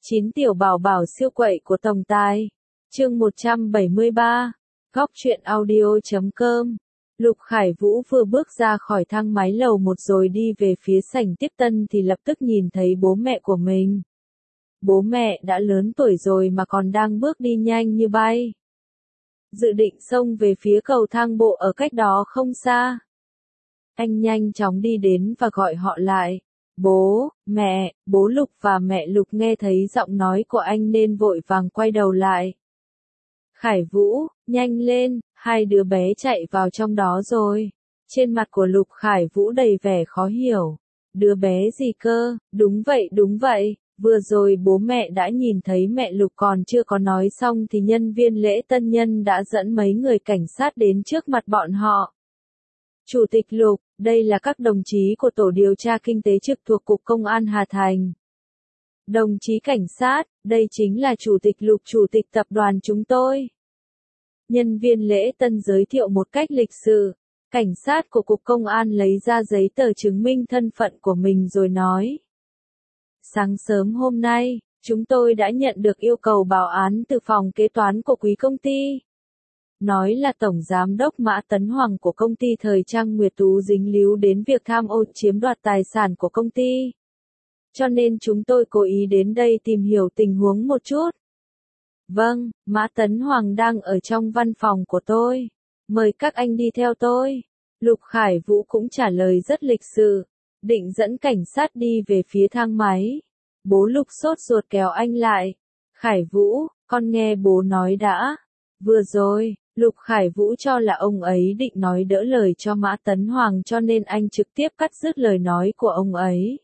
9 tiểu bảo bảo siêu quậy của tổng tài. Chương 173. Góc truyện audio.com. Lục Khải Vũ vừa bước ra khỏi thang máy lầu 1 rồi đi về phía sảnh tiếp tân thì lập tức nhìn thấy bố mẹ của mình. Bố mẹ đã lớn tuổi rồi mà còn đang bước đi nhanh như bay. Dự định xông về phía cầu thang bộ ở cách đó không xa. Anh nhanh chóng đi đến và gọi họ lại. Bố, mẹ, bố Lục và mẹ Lục nghe thấy giọng nói của anh nên vội vàng quay đầu lại. Khải Vũ, nhanh lên, hai đứa bé chạy vào trong đó rồi. Trên mặt của Lục Khải Vũ đầy vẻ khó hiểu. Đứa bé gì cơ? Đúng vậy. Vừa rồi bố mẹ đã nhìn thấy mẹ Lục còn chưa có nói xong thì nhân viên lễ tân nhân đã dẫn mấy người cảnh sát đến trước mặt bọn họ. Chủ tịch Lục, đây là các đồng chí của tổ điều tra kinh tế trực thuộc Cục Công an Hà Thành. Đồng chí cảnh sát, đây chính là Chủ tịch Lục, Chủ tịch tập đoàn chúng tôi. Nhân viên lễ tân giới thiệu một cách lịch sự. Cảnh sát của Cục Công an lấy ra giấy tờ chứng minh thân phận của mình rồi nói. Sáng sớm hôm nay, chúng tôi đã nhận được yêu cầu báo án từ phòng kế toán của quý công ty. Nói là Tổng Giám đốc Mã Tấn Hoàng của công ty Thời Trang Nguyệt Tú dính líu đến việc tham ô chiếm đoạt tài sản của công ty. Cho nên chúng tôi cố ý đến đây tìm hiểu tình huống một chút. Vâng, Mã Tấn Hoàng đang ở trong văn phòng của tôi. Mời các anh đi theo tôi. Lục Khải Vũ cũng trả lời rất lịch sự, định dẫn cảnh sát đi về phía thang máy. Bố Lục sốt ruột kéo anh lại. Khải Vũ, con nghe bố nói đã. Vừa rồi, Lục Khải Vũ cho là ông ấy định nói đỡ lời cho Mã Tấn Hoàng cho nên anh trực tiếp cắt dứt lời nói của ông ấy.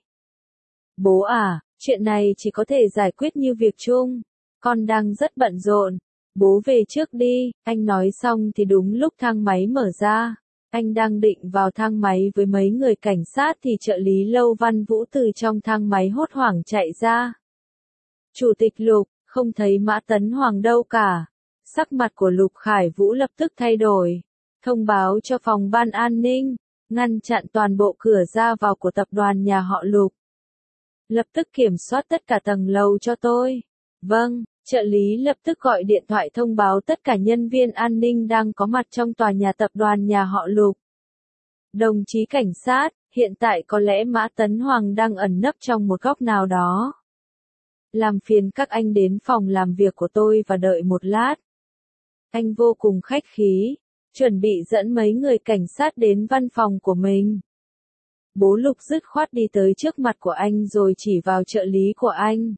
Bố à, chuyện này chỉ có thể giải quyết như việc chung. Con đang rất bận rộn. Bố về trước đi, anh nói xong thì đúng lúc thang máy mở ra. Anh đang định vào thang máy với mấy người cảnh sát thì trợ lý Lâu Văn Vũ từ trong thang máy hốt hoảng chạy ra. Chủ tịch Lục, không thấy Mã Tấn Hoàng đâu cả. Sắc mặt của Lục Khải Vũ lập tức thay đổi. Thông báo cho phòng ban an ninh, ngăn chặn toàn bộ cửa ra vào của tập đoàn nhà họ Lục. Lập tức kiểm soát tất cả tầng lầu cho tôi. Vâng, trợ lý lập tức gọi điện thoại thông báo tất cả nhân viên an ninh đang có mặt trong tòa nhà tập đoàn nhà họ Lục. Đồng chí cảnh sát, hiện tại có lẽ Mã Tấn Hoàng đang ẩn nấp trong một góc nào đó. Làm phiền các anh đến phòng làm việc của tôi và đợi một lát. Anh vô cùng khách khí, chuẩn bị dẫn mấy người cảnh sát đến văn phòng của mình. Bố Lục dứt khoát đi tới trước mặt của anh rồi chỉ vào trợ lý của anh.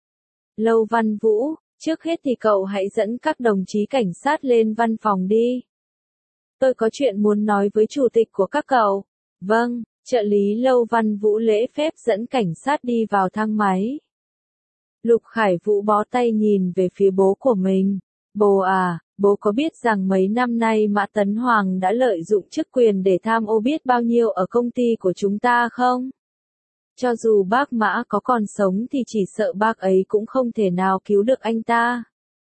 Lâu Văn Vũ, trước hết thì cậu hãy dẫn các đồng chí cảnh sát lên văn phòng đi. Tôi có chuyện muốn nói với chủ tịch của các cậu. Vâng, trợ lý Lâu Văn Vũ lễ phép dẫn cảnh sát đi vào thang máy. Lục Khải Vũ bó tay nhìn về phía bố của mình. Bố à, bố có biết rằng mấy năm nay Mã Tấn Hoàng đã lợi dụng chức quyền để tham ô biết bao nhiêu ở công ty của chúng ta không? Cho dù bác Mã có còn sống thì chỉ sợ bác ấy cũng không thể nào cứu được anh ta.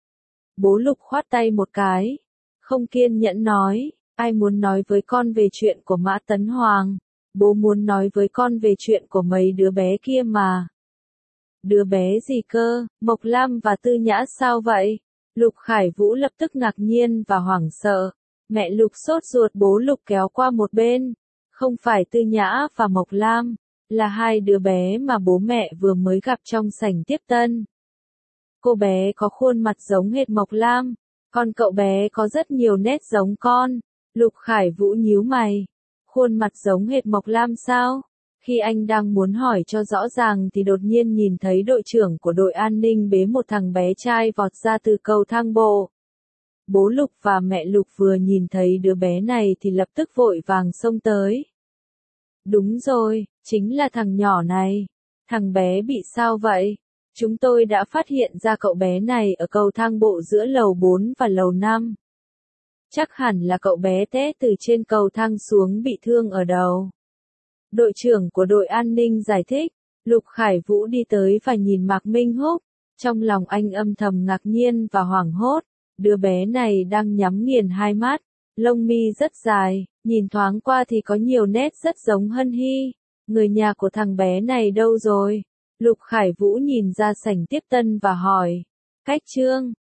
Bố Lục khoát tay một cái, không kiên nhẫn nói, ai muốn nói với con về chuyện của Mã Tấn Hoàng? Bố muốn nói với con về chuyện của mấy đứa bé kia mà. Đứa bé gì cơ? Mộc Lam và Tư Nhã sao vậy? Lục Khải Vũ lập tức ngạc nhiên và hoảng sợ. Mẹ Lục sốt ruột bố Lục kéo qua một bên. Không phải Tư Nhã và Mộc Lam, là hai đứa bé mà bố mẹ vừa mới gặp trong sảnh tiếp tân. Cô bé có khuôn mặt giống hệt Mộc Lam, còn cậu bé có rất nhiều nét giống con. Lục Khải Vũ nhíu mày. Khuôn mặt giống hệt Mộc Lam sao? Khi anh đang muốn hỏi cho rõ ràng thì đột nhiên nhìn thấy đội trưởng của đội an ninh bế một thằng bé trai vọt ra từ cầu thang bộ. Bố Lục và mẹ Lục vừa nhìn thấy đứa bé này thì lập tức vội vàng xông tới. Đúng rồi, chính là thằng nhỏ này. Thằng bé bị sao vậy? Chúng tôi đã phát hiện ra cậu bé này ở cầu thang bộ giữa lầu 4 và lầu 5. Chắc hẳn là cậu bé té từ trên cầu thang xuống bị thương ở đầu. Đội trưởng của đội an ninh giải thích. Lục Khải Vũ đi tới và nhìn Mạc Minh Húc. Trong lòng anh âm thầm ngạc nhiên và hoảng hốt. Đứa bé này đang nhắm nghiền hai mắt. Lông mi rất dài, nhìn thoáng qua thì có nhiều nét rất giống Hân Hy. Người nhà của thằng bé này đâu rồi? Lục Khải Vũ nhìn ra sảnh tiếp tân và hỏi. Khách Trương,